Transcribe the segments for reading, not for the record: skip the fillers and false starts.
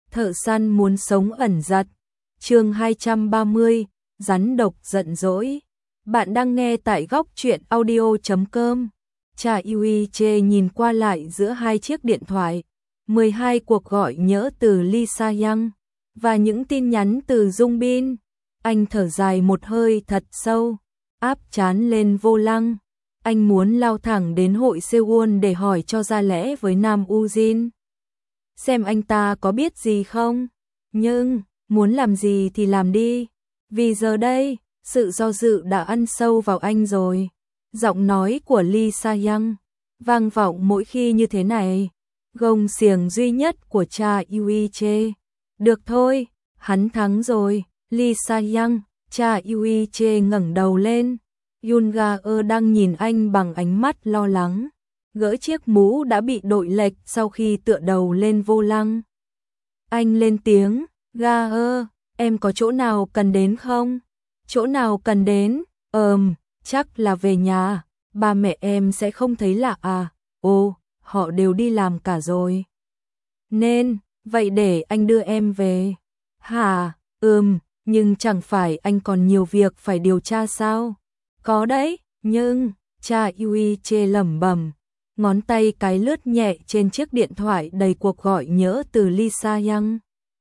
Thợ săn muốn sống ẩn giật. Chương 230, rắn độc giận dỗi. Bạn đang nghe tại góc truyện audio.com. Cha Yui Chê nhìn qua lại giữa hai chiếc điện thoại, 12 cuộc gọi nhỡ từ Lisa Yang và những tin nhắn từ Dung Bin. Anh thở dài một hơi thật sâu, áp trán lên vô lăng. Anh muốn lao thẳng đến hội Seoul để hỏi cho ra lẽ với Nam Ujin. Xem anh ta có biết gì không? Nhưng, muốn làm gì thì làm đi. Vì giờ đây, sự do dự đã ăn sâu vào anh rồi. Giọng nói của Lee Sa-young vang vọng mỗi khi như thế này. Gông xiềng duy nhất của cha Yui Chê. Được thôi, hắn thắng rồi. Lee Sa-young, cha Yui Chê ngẩng đầu lên. Yoon Ga-eul đang nhìn anh bằng ánh mắt lo lắng. Gỡ chiếc mũ đã bị đội lệch sau khi tựa đầu lên vô lăng. Anh lên tiếng, Ga-eul, em có chỗ nào cần đến không? Chỗ nào cần đến? Chắc là về nhà, ba mẹ em sẽ không thấy lạ à? Ồ, họ đều đi làm cả rồi. Nên, vậy để anh đưa em về. Hả? Nhưng chẳng phải anh còn nhiều việc phải điều tra sao? Có đấy, nhưng, cha Yui Chê lẩm bẩm, ngón tay cái lướt nhẹ trên chiếc điện thoại đầy cuộc gọi nhỡ từ Lisa Yang.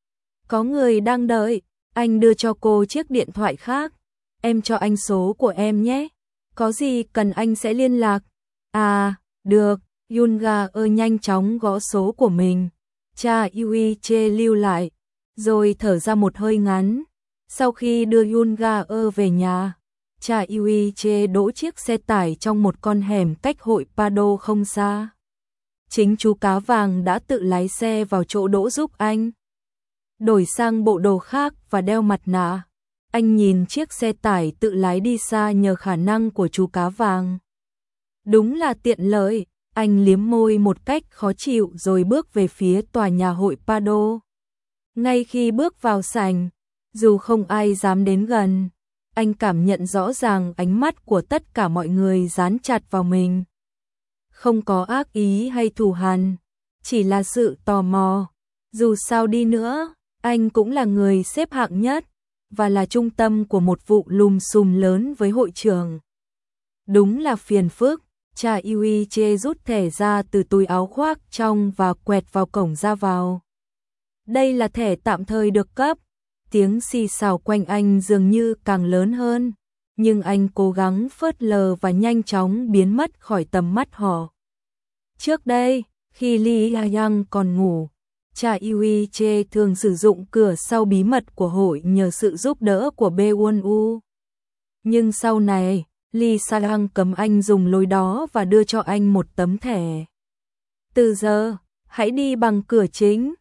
Có người đang đợi, anh đưa cho cô chiếc điện thoại khác. Em cho anh số của em nhé. Có gì cần anh sẽ liên lạc. À, được, Yoon Ga-eul nhanh chóng gõ số của mình. Cha Yui Chê lưu lại, rồi thở ra một hơi ngắn. Sau khi đưa Yoon Ga-eul về nhà, cha Yui Chê đỗ chiếc xe tải trong một con hẻm cách hội Pado không xa. Chính chú cá vàng đã tự lái xe vào chỗ đỗ giúp anh. Đổi sang bộ đồ khác và đeo mặt nạ. Anh nhìn chiếc xe tải tự lái đi xa nhờ khả năng của chú cá vàng. Đúng là tiện lợi, anh liếm môi một cách khó chịu rồi bước về phía tòa nhà hội Pado. Ngay khi bước vào sảnh, dù không ai dám đến gần, anh cảm nhận rõ ràng ánh mắt của tất cả mọi người dán chặt vào mình. Không có ác ý hay thù hằn, chỉ là sự tò mò. Dù sao đi nữa, anh cũng là người xếp hạng nhất và là trung tâm của một vụ lùm xùm lớn với hội trưởng. Đúng là phiền phức. Cha Yui Chê rút thẻ ra từ túi áo khoác trong và quẹt vào cổng ra vào. Đây là thẻ tạm thời được cấp. Tiếng xì xào quanh anh dường như càng lớn hơn, nhưng anh cố gắng phớt lờ và nhanh chóng biến mất khỏi tầm mắt họ. Trước đây, khi Lee Yang còn ngủ, cha Yui Chê thường sử dụng cửa sau bí mật của hội nhờ sự giúp đỡ của Bae-won-woo. Nhưng sau này, Lee Sa-young cấm anh dùng lối đó và đưa cho anh một tấm thẻ. Từ giờ, hãy đi bằng cửa chính.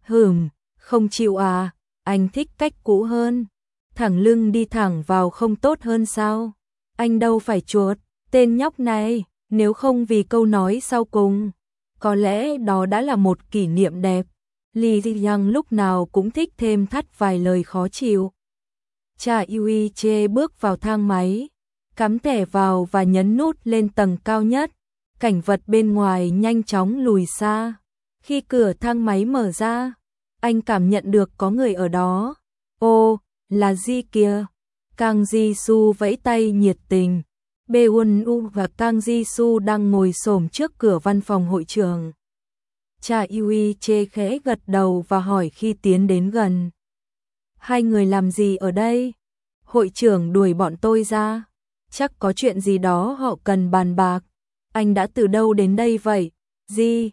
Không chịu à? Anh thích cách cũ hơn. Thẳng lưng đi thẳng vào không tốt hơn sao? Anh đâu phải chuột, tên nhóc này, nếu không vì câu nói sau cùng. Có lẽ đó đã là một kỷ niệm đẹp. Lee Yang lúc nào cũng thích thêm thắt vài lời khó chịu. Cha Yui Chê bước vào thang máy, cắm thẻ vào và nhấn nút lên tầng cao nhất. Cảnh vật bên ngoài nhanh chóng lùi xa. Khi cửa thang máy mở ra, anh cảm nhận được có người ở đó. Ô, là Ji kìa. Kang Ji-su vẫy tay nhiệt tình. Bae-won-woo và Kang Ji-su đang ngồi xổm trước cửa văn phòng hội trưởng. Cha Yui Chê khẽ gật đầu và hỏi khi tiến đến gần. Hai người làm gì ở đây? Hội trưởng đuổi bọn tôi ra. Chắc có chuyện gì đó họ cần bàn bạc. Anh đã từ đâu đến đây vậy? Ji,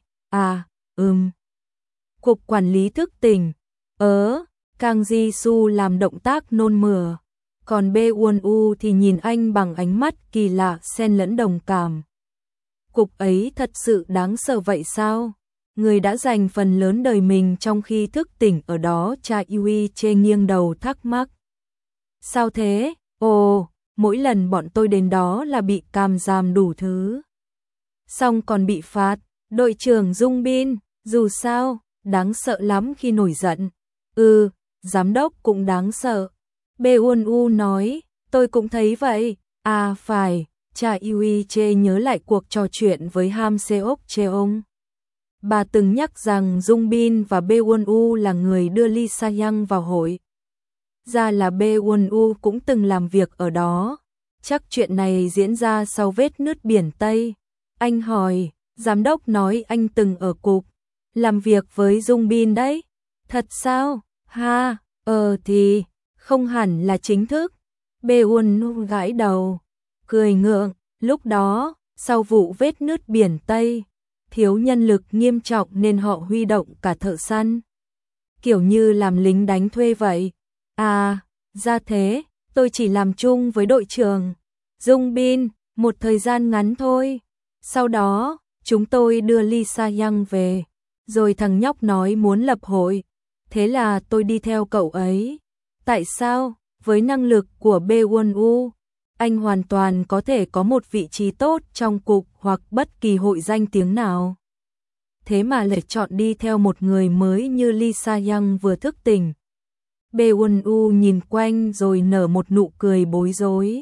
Cục quản lý thức tỉnh. Kang Ji-su làm động tác nôn mửa. Còn Bae-won-woo thì nhìn anh bằng ánh mắt kỳ lạ xen lẫn đồng cảm. Cục ấy thật sự đáng sợ vậy sao? Người đã dành phần lớn đời mình trong khi thức tỉnh ở đó. Cha Yui Chê nghiêng đầu thắc mắc. Sao thế? Ồ, mỗi lần bọn tôi đến đó là bị cảm giam đủ thứ. Xong còn bị phạt. Đội trưởng Dung Bin, dù sao, đáng sợ lắm khi nổi giận. Giám đốc cũng đáng sợ. Bae-won-woo nói, tôi cũng thấy vậy. À phải, cha Yui Chê nhớ lại cuộc trò chuyện với Ham Seok Cheong. Bà từng nhắc rằng Jung Bin và Bae Won U là người đưa Lee Sa Young vào hội. Ra là Bae Won U cũng từng làm việc ở đó. Chắc chuyện này diễn ra sau vết nứt biển Tây. Anh hỏi, giám đốc nói anh từng ở cục làm việc với Jung Bin đấy. Thật sao? Ha, thì không hẳn là chính thức. Bae Won U gãi đầu, cười ngượng. Lúc đó, sau vụ vết nứt biển Tây, thiếu nhân lực nghiêm trọng nên họ huy động cả thợ săn. Kiểu như làm lính đánh thuê vậy. À, ra thế, tôi chỉ làm chung với đội trưởng Jung Bin một thời gian ngắn thôi. Sau đó, chúng tôi đưa Lee Sa Young về. Rồi thằng nhóc nói muốn lập hội. Thế là tôi đi theo cậu ấy. Tại sao? Với năng lực của Bae Won U, anh hoàn toàn có thể có một vị trí tốt trong cục hoặc bất kỳ hội danh tiếng nào. Thế mà lại chọn đi theo một người mới như Lee Sa Young vừa thức tỉnh. Bae Won U nhìn quanh rồi nở một nụ cười bối rối.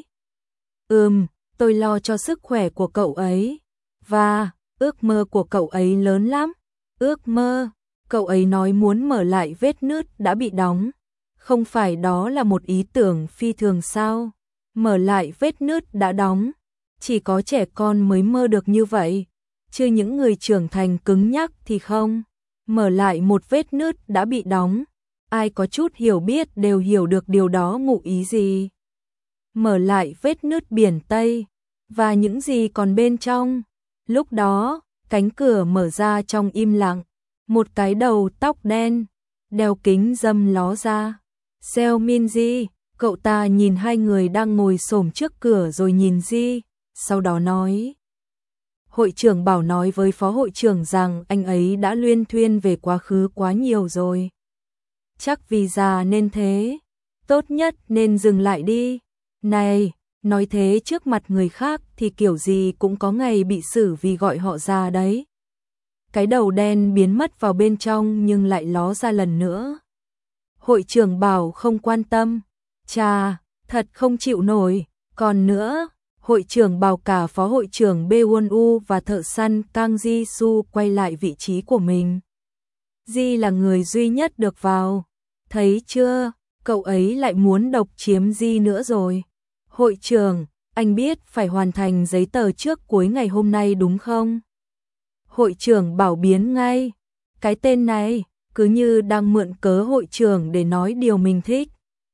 Tôi lo cho sức khỏe của cậu ấy. Và, ước mơ của cậu ấy lớn lắm. Ước mơ, cậu ấy nói muốn mở lại vết nứt đã bị đóng. Không phải đó là một ý tưởng phi thường sao? Mở lại vết nứt đã đóng. Chỉ có trẻ con mới mơ được như vậy. Chứ những người trưởng thành cứng nhắc thì không. Mở lại một vết nứt đã bị đóng. Ai có chút hiểu biết đều hiểu được điều đó ngụ ý gì. Mở lại vết nứt biển Tây. Và những gì còn bên trong. Lúc đó, cánh cửa mở ra trong im lặng. Một cái đầu tóc đen, đeo kính râm ló ra. Seo Min Ji, cậu ta nhìn hai người đang ngồi xổm trước cửa rồi nhìn Ji, sau đó nói. Hội trưởng bảo nói với phó hội trưởng rằng anh ấy đã luyên thuyên về quá khứ quá nhiều rồi. Chắc vì già nên thế, tốt nhất nên dừng lại đi. Này, nói thế trước mặt người khác thì kiểu gì cũng có ngày bị xử vì gọi họ già đấy. Cái đầu đen biến mất vào bên trong nhưng lại ló ra lần nữa. Hội trưởng bảo không quan tâm. Chà, thật không chịu nổi. Còn nữa, hội trưởng bảo cả phó hội trưởng Bae Won U và thợ săn Kang Ji Su quay lại vị trí của mình. Ji là người duy nhất được vào. Thấy chưa, cậu ấy lại muốn độc chiếm Ji nữa rồi. Hội trưởng, anh biết phải hoàn thành giấy tờ trước cuối ngày hôm nay đúng không? Hội trưởng bảo biến ngay. Cái tên này, cứ như đang mượn cớ hội trưởng để nói điều mình thích.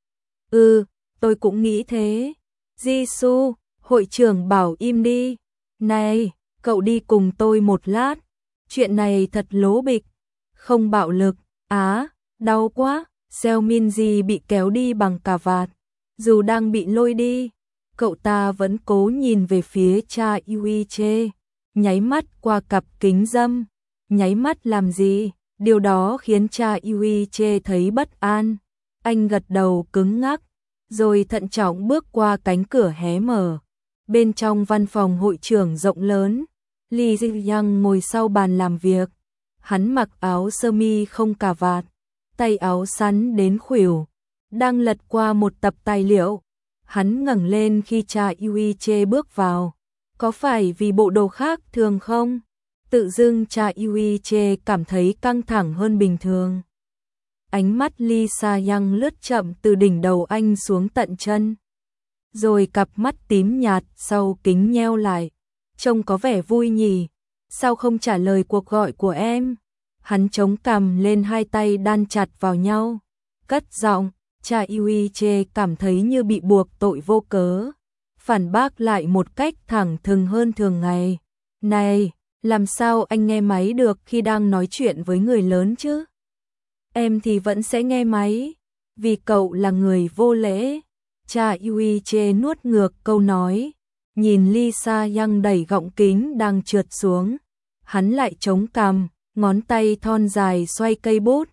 Tôi cũng nghĩ thế. Jisoo, hội trưởng bảo im đi. Này, cậu đi cùng tôi một lát. Chuyện này thật lố bịch. Không bạo lực. Đau quá. Seo Min Ji bị kéo đi bằng cà vạt. Dù đang bị lôi đi, cậu ta vẫn cố nhìn về phía cha Yuiche. Nháy mắt qua cặp kính râm. Nháy mắt làm gì? Điều đó khiến cha Yuiche thấy bất an. Anh gật đầu cứng ngắc, rồi thận trọng bước qua cánh cửa hé mở. Bên trong văn phòng hội trưởng rộng lớn, Lee Ji-young ngồi sau bàn làm việc. Hắn mặc áo sơ mi không cà vạt, tay áo sắn đến khuỷu, đang lật qua một tập tài liệu. Hắn ngẩng lên khi cha Yuiche bước vào. Có phải vì bộ đồ khác thường không? Tự dưng cha Yuiche cảm thấy căng thẳng hơn bình thường. Ánh mắt Lee Sa Young lướt chậm từ đỉnh đầu anh xuống tận chân. Rồi cặp mắt tím nhạt sau kính nheo lại. Trông có vẻ vui nhỉ? Sao không trả lời cuộc gọi của em? Hắn chống cằm lên, hai tay đan chặt vào nhau. Cất giọng, cha Yuiche cảm thấy như bị buộc tội vô cớ. Phản bác lại một cách thẳng thừng hơn thường ngày. Này, làm sao anh nghe máy được khi đang nói chuyện với người lớn chứ? Em thì vẫn sẽ nghe máy, vì cậu là người vô lễ. Cha Yuiche nuốt ngược câu nói, nhìn Lee Sa Young đẩy gọng kính đang trượt xuống. Hắn lại chống cằm, ngón tay thon dài xoay cây bút.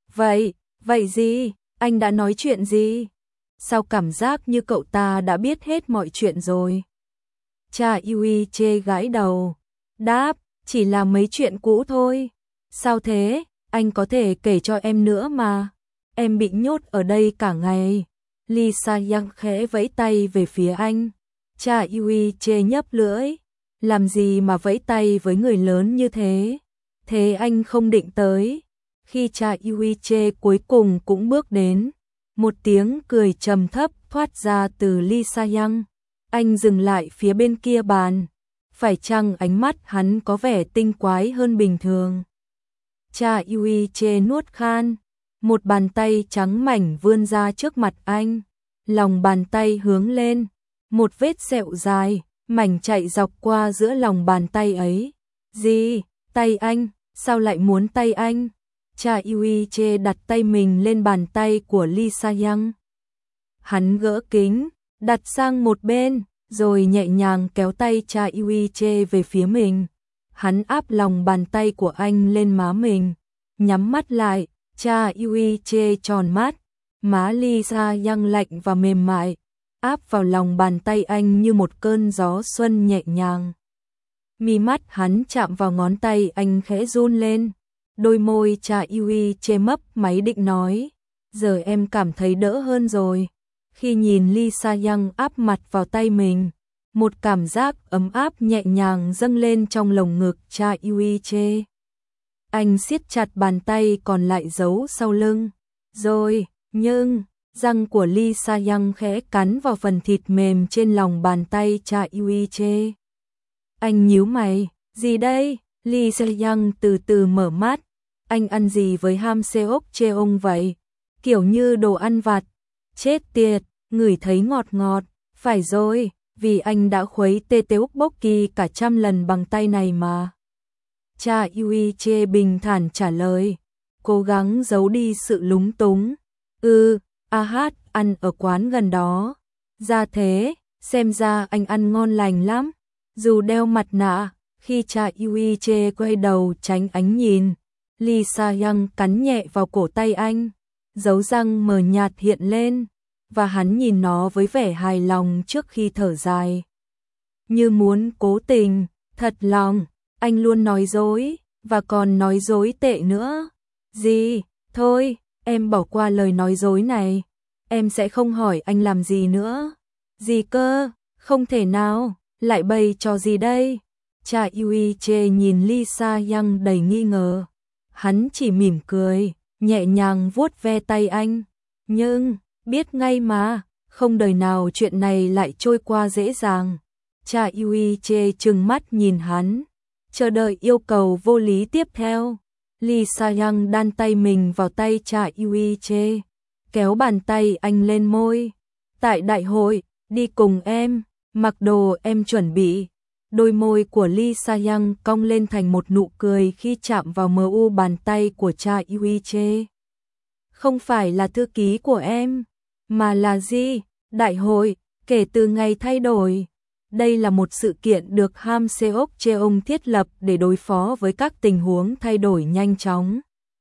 Vậy gì? Anh đã nói chuyện gì? Sao cảm giác như cậu ta đã biết hết mọi chuyện rồi? Cha Yuiche gãi đầu, đáp, chỉ là mấy chuyện cũ thôi. Sao thế? Anh có thể kể cho em nữa mà. Em bị nhốt ở đây cả ngày. Lee Sa Young khẽ vẫy tay về phía anh. Cha Yuiche nhấp lưỡi. Làm gì mà vẫy tay với người lớn như thế? Thế anh không định tới. Khi cha Yuiche cuối cùng cũng bước đến, một tiếng cười trầm thấp thoát ra từ Lee Sa-young. Anh dừng lại phía bên kia bàn. Phải chăng ánh mắt hắn có vẻ tinh quái hơn bình thường? Cha Yuiche nuốt khan, một bàn tay trắng mảnh vươn ra trước mặt anh. Lòng bàn tay hướng lên, một vết sẹo dài, mảnh chạy dọc qua giữa lòng bàn tay ấy. Gì? Tay anh? Sao lại muốn tay anh? Cha Yuiche đặt tay mình lên bàn tay của Lee Sa-young. Hắn gỡ kính, đặt sang một bên, rồi nhẹ nhàng kéo tay cha Yuiche về phía mình. Hắn áp lòng bàn tay của anh lên má mình, nhắm mắt lại. Cha Yuiche tròn mắt, má Lee Sa-young lạnh và mềm mại, áp vào lòng bàn tay anh như một cơn gió xuân nhẹ nhàng. Mi mắt hắn chạm vào ngón tay anh khẽ run lên. Đôi môi cha Yuiche mấp máy định nói, giờ em cảm thấy đỡ hơn rồi. Khi nhìn Lee Sa-young áp mặt vào tay mình, một cảm giác ấm áp nhẹ nhàng dâng lên trong lồng ngực cha Yuiche. Anh siết chặt bàn tay còn lại giấu sau lưng. Rồi, nhưng răng của Lee Sa-young khẽ cắn vào phần thịt mềm trên lòng bàn tay cha Yuiche. Anh nhíu mày, gì đây? Lee Se-young từ từ mở mắt. Anh ăn gì với Ham Seok Cheong vậy? Kiểu như đồ ăn vặt. Chết tiệt, ngửi thấy ngọt ngọt. Phải rồi, vì anh đã khuấy tê tteokbokki cả 100 lần bằng tay này mà. Cha Yuiche bình thản trả lời, cố gắng giấu đi sự lúng túng. Ăn ở quán gần đó. Ra thế, xem ra anh ăn ngon lành lắm. Dù đeo mặt nạ, khi cha Yuiche quay đầu tránh ánh nhìn, Lee Sa-young cắn nhẹ vào cổ tay anh, dấu răng mờ nhạt hiện lên, và hắn nhìn nó với vẻ hài lòng trước khi thở dài. Như muốn cố tình, thật lòng, anh luôn nói dối, và còn nói dối tệ nữa. Gì? Thôi, em bỏ qua lời nói dối này, em sẽ không hỏi anh làm gì nữa. Gì cơ? Không thể nào, lại bày trò gì đây? Cha Yuiche nhìn Lee Sa-young đầy nghi ngờ. Hắn chỉ mỉm cười, nhẹ nhàng vuốt ve tay anh. Nhưng, biết ngay mà, không đời nào chuyện này lại trôi qua dễ dàng. Cha Yuiche trừng mắt nhìn hắn, chờ đợi yêu cầu vô lý tiếp theo. Lee Sa-young đan tay mình vào tay cha Yuiche, kéo bàn tay anh lên môi. Tại đại hội, đi cùng em, mặc đồ em chuẩn bị. Đôi môi của Lee Sa-young cong lên thành một nụ cười khi chạm vào mu bàn tay của cha Yuiche. Không phải là thư ký của em, mà là gì? Đại hội, kể từ ngày thay đổi. Đây là một sự kiện được Ham Seok Cheong thiết lập để đối phó với các tình huống thay đổi nhanh chóng.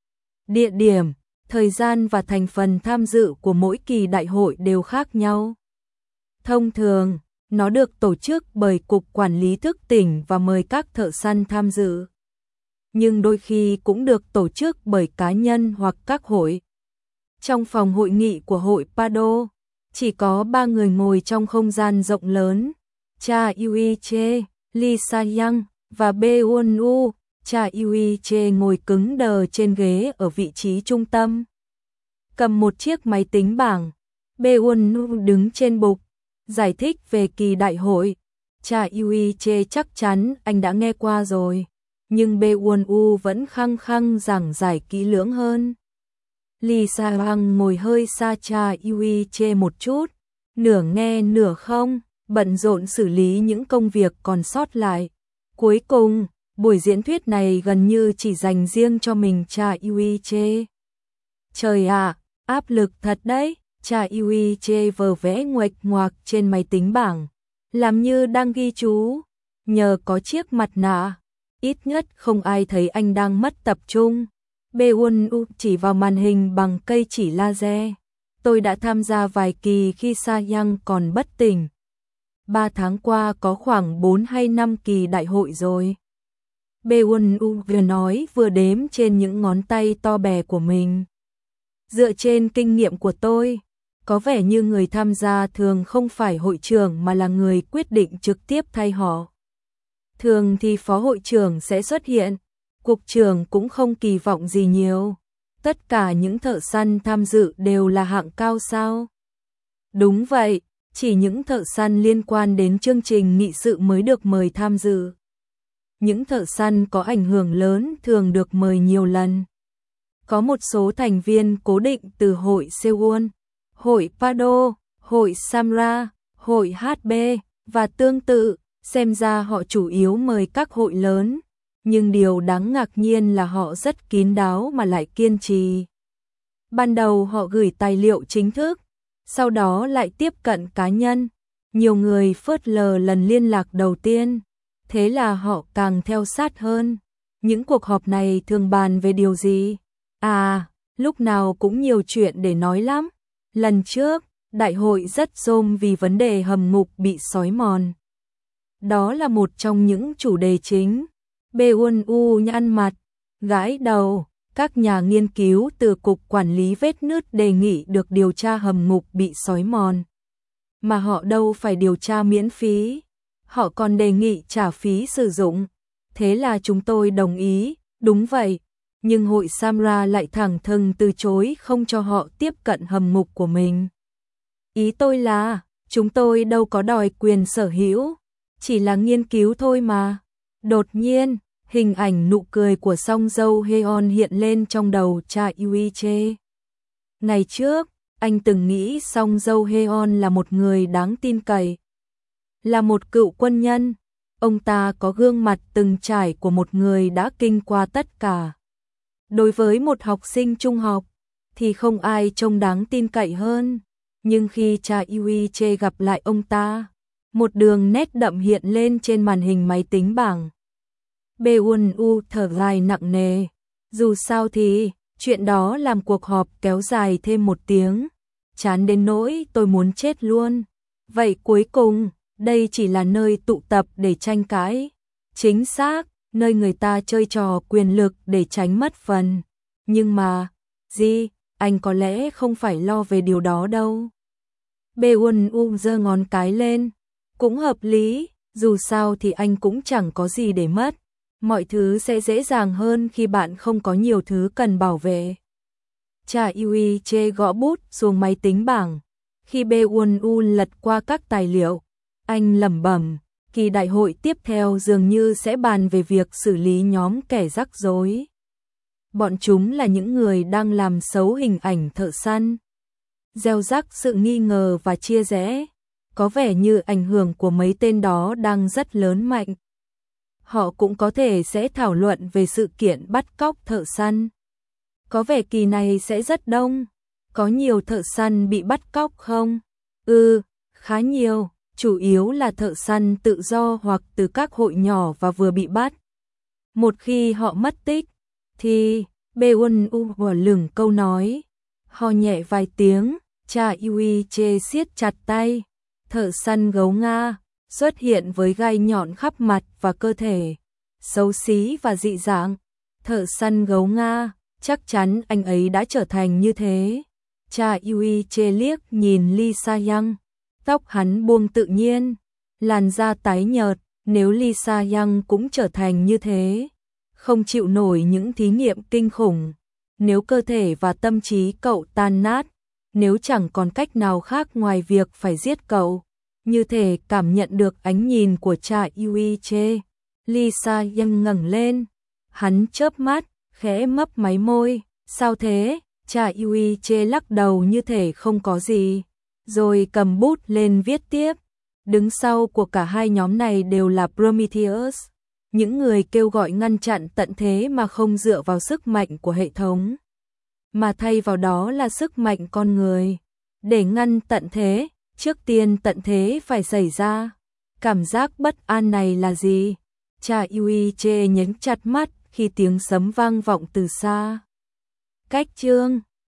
Địa điểm, thời gian và thành phần tham dự của mỗi kỳ đại hội đều khác nhau. Thông thường, nó được tổ chức bởi Cục Quản lý Thức tỉnh và mời các thợ săn tham dự. Nhưng đôi khi cũng được tổ chức bởi cá nhân hoặc các hội. Trong phòng hội nghị của hội Pado, chỉ có 3 người ngồi trong không gian rộng lớn. Cha Yuiche, Lee Sa-young và Bae-won-woo. Cha Yuiche ngồi cứng đờ trên ghế ở vị trí trung tâm, cầm một chiếc máy tính bảng. Bae-won-woo đứng trên bục, giải thích về kỳ đại hội. Cha Yuiche chắc chắn anh đã nghe qua rồi, nhưng Bae-won-woo vẫn khăng khăng giảng giải kỹ lưỡng hơn. Lee Sa-young ngồi hơi xa cha Yuiche một chút, nửa nghe nửa không, bận rộn xử lý những công việc còn sót lại. Cuối cùng, buổi diễn thuyết này gần như chỉ dành riêng cho mình cha Yuiche. Trời ạ, áp lực thật đấy. Cha Yuiche vờ vẽ nguệch ngoạc trên máy tính bảng, làm như đang ghi chú. Nhờ có chiếc mặt nạ, ít nhất không ai thấy anh đang mất tập trung. Bae-won-woo chỉ vào màn hình bằng cây chỉ laser. Tôi đã tham gia vài kỳ khi Sa-young còn bất tỉnh. 3 tháng qua có khoảng 4 hay 5 kỳ đại hội rồi. Bae-won-woo vừa nói vừa đếm trên những ngón tay to bè của mình. Dựa trên kinh nghiệm của tôi, có vẻ như người tham gia thường không phải hội trưởng mà là người quyết định trực tiếp thay họ. Thường thì phó hội trưởng sẽ xuất hiện, Cục trưởng cũng không kỳ vọng gì nhiều. Tất cả những thợ săn tham dự đều là hạng cao sao? Đúng vậy, chỉ những thợ săn liên quan đến chương trình nghị sự mới được mời tham dự. Những thợ săn có ảnh hưởng lớn thường được mời nhiều lần. Có một số thành viên cố định từ hội Seoul, hội Pado, hội Samra, hội HB và tương tự, xem ra họ chủ yếu mời các hội lớn, nhưng điều đáng ngạc nhiên là họ rất kín đáo mà lại kiên trì. Ban đầu họ gửi tài liệu chính thức, sau đó lại tiếp cận cá nhân, nhiều người phớt lờ lần liên lạc đầu tiên, thế là họ càng theo sát hơn. Những cuộc họp này thường bàn về điều gì? À, lúc nào cũng nhiều chuyện để nói lắm. Lần trước, đại hội rất rôm vì vấn đề hầm ngục bị xói mòn. Đó là một trong những chủ đề chính. BUNU nhăn mặt, gãi đầu, các nhà nghiên cứu từ Cục Quản lý Vết nứt đề nghị được điều tra hầm ngục bị xói mòn. Mà họ đâu phải điều tra miễn phí, họ còn đề nghị trả phí sử dụng. Thế là chúng tôi đồng ý, đúng vậy. Nhưng hội Samra lại thẳng thừng từ chối không cho họ tiếp cận hầm ngục của mình. Ý tôi là, chúng tôi đâu có đòi quyền sở hữu, chỉ là nghiên cứu thôi mà. Đột nhiên, hình ảnh nụ cười của Song Dâu Heon hiện lên trong đầu Cha Yui-che. Ngày trước, anh từng nghĩ Song Dâu Heon là một người đáng tin cậy. Là một cựu quân nhân, ông ta có gương mặt từng trải của một người đã kinh qua tất cả. Đối với một học sinh trung học, thì không ai trông đáng tin cậy hơn. Nhưng khi Cha Yui-che gặp lại ông ta, một đường nét đậm hiện lên trên màn hình máy tính bảng. BUNU thở dài nặng nề. Dù sao thì, chuyện đó làm cuộc họp kéo dài thêm 1 tiếng. Chán đến nỗi tôi muốn chết luôn. Vậy cuối cùng, đây chỉ là nơi tụ tập để tranh cãi. Chính xác, nơi người ta chơi trò quyền lực để tránh mất phần. Nhưng mà, anh có lẽ không phải lo về điều đó đâu. BUNU giơ ngón cái lên. Cũng hợp lý, dù sao thì anh cũng chẳng có gì để mất. Mọi thứ sẽ dễ dàng hơn khi bạn không có nhiều thứ cần bảo vệ. Cha Yui-che gõ bút xuống máy tính bảng. Khi BUNU lật qua các tài liệu, anh lẩm bẩm, kỳ đại hội tiếp theo dường như sẽ bàn về việc xử lý nhóm kẻ rắc rối. Bọn chúng là những người đang làm xấu hình ảnh thợ săn, gieo rắc sự nghi ngờ và chia rẽ. Có vẻ như ảnh hưởng của mấy tên đó đang rất lớn mạnh. Họ cũng có thể sẽ thảo luận về sự kiện bắt cóc thợ săn. Có vẻ kỳ này sẽ rất đông. Có nhiều thợ săn bị bắt cóc không? Khá nhiều, chủ yếu là thợ săn tự do hoặc từ các hội nhỏ và vừa bị bắt. Một khi họ mất tích, thì BUNU lửng câu nói. Ho nhẹ vài tiếng, Cha Yui-che siết chặt tay. Thợ săn gấu Nga xuất hiện với gai nhọn khắp mặt và cơ thể, xấu xí và dị dạng. Thợ săn gấu Nga, chắc chắn anh ấy đã trở thành như thế. Cha Yui-che liếc nhìn Lee Sa-young, tóc hắn buông tự nhiên, làn da tái nhợt. Nếu Lee Sa-young cũng trở thành như thế, không chịu nổi những thí nghiệm kinh khủng, nếu cơ thể và tâm trí cậu tan nát, nếu chẳng còn cách nào khác ngoài việc phải giết cậu. Như thể cảm nhận được ánh nhìn của Cha Yui-che, Lee Sa-young ngẩng lên, hắn chớp mắt, khẽ mấp máy môi. Sao thế? Cha Yui-che lắc đầu như thể không có gì, rồi cầm bút lên viết tiếp. Đứng sau của cả hai nhóm này đều là Prometheus, những người kêu gọi ngăn chặn tận thế mà không dựa vào sức mạnh của hệ thống, mà thay vào đó là sức mạnh con người. Để ngăn tận thế, trước tiên tận thế phải xảy ra. Cảm giác bất an này là gì? Cha Yui-che nhấn chặt mắt khi tiếng sấm vang vọng từ xa. Cách chương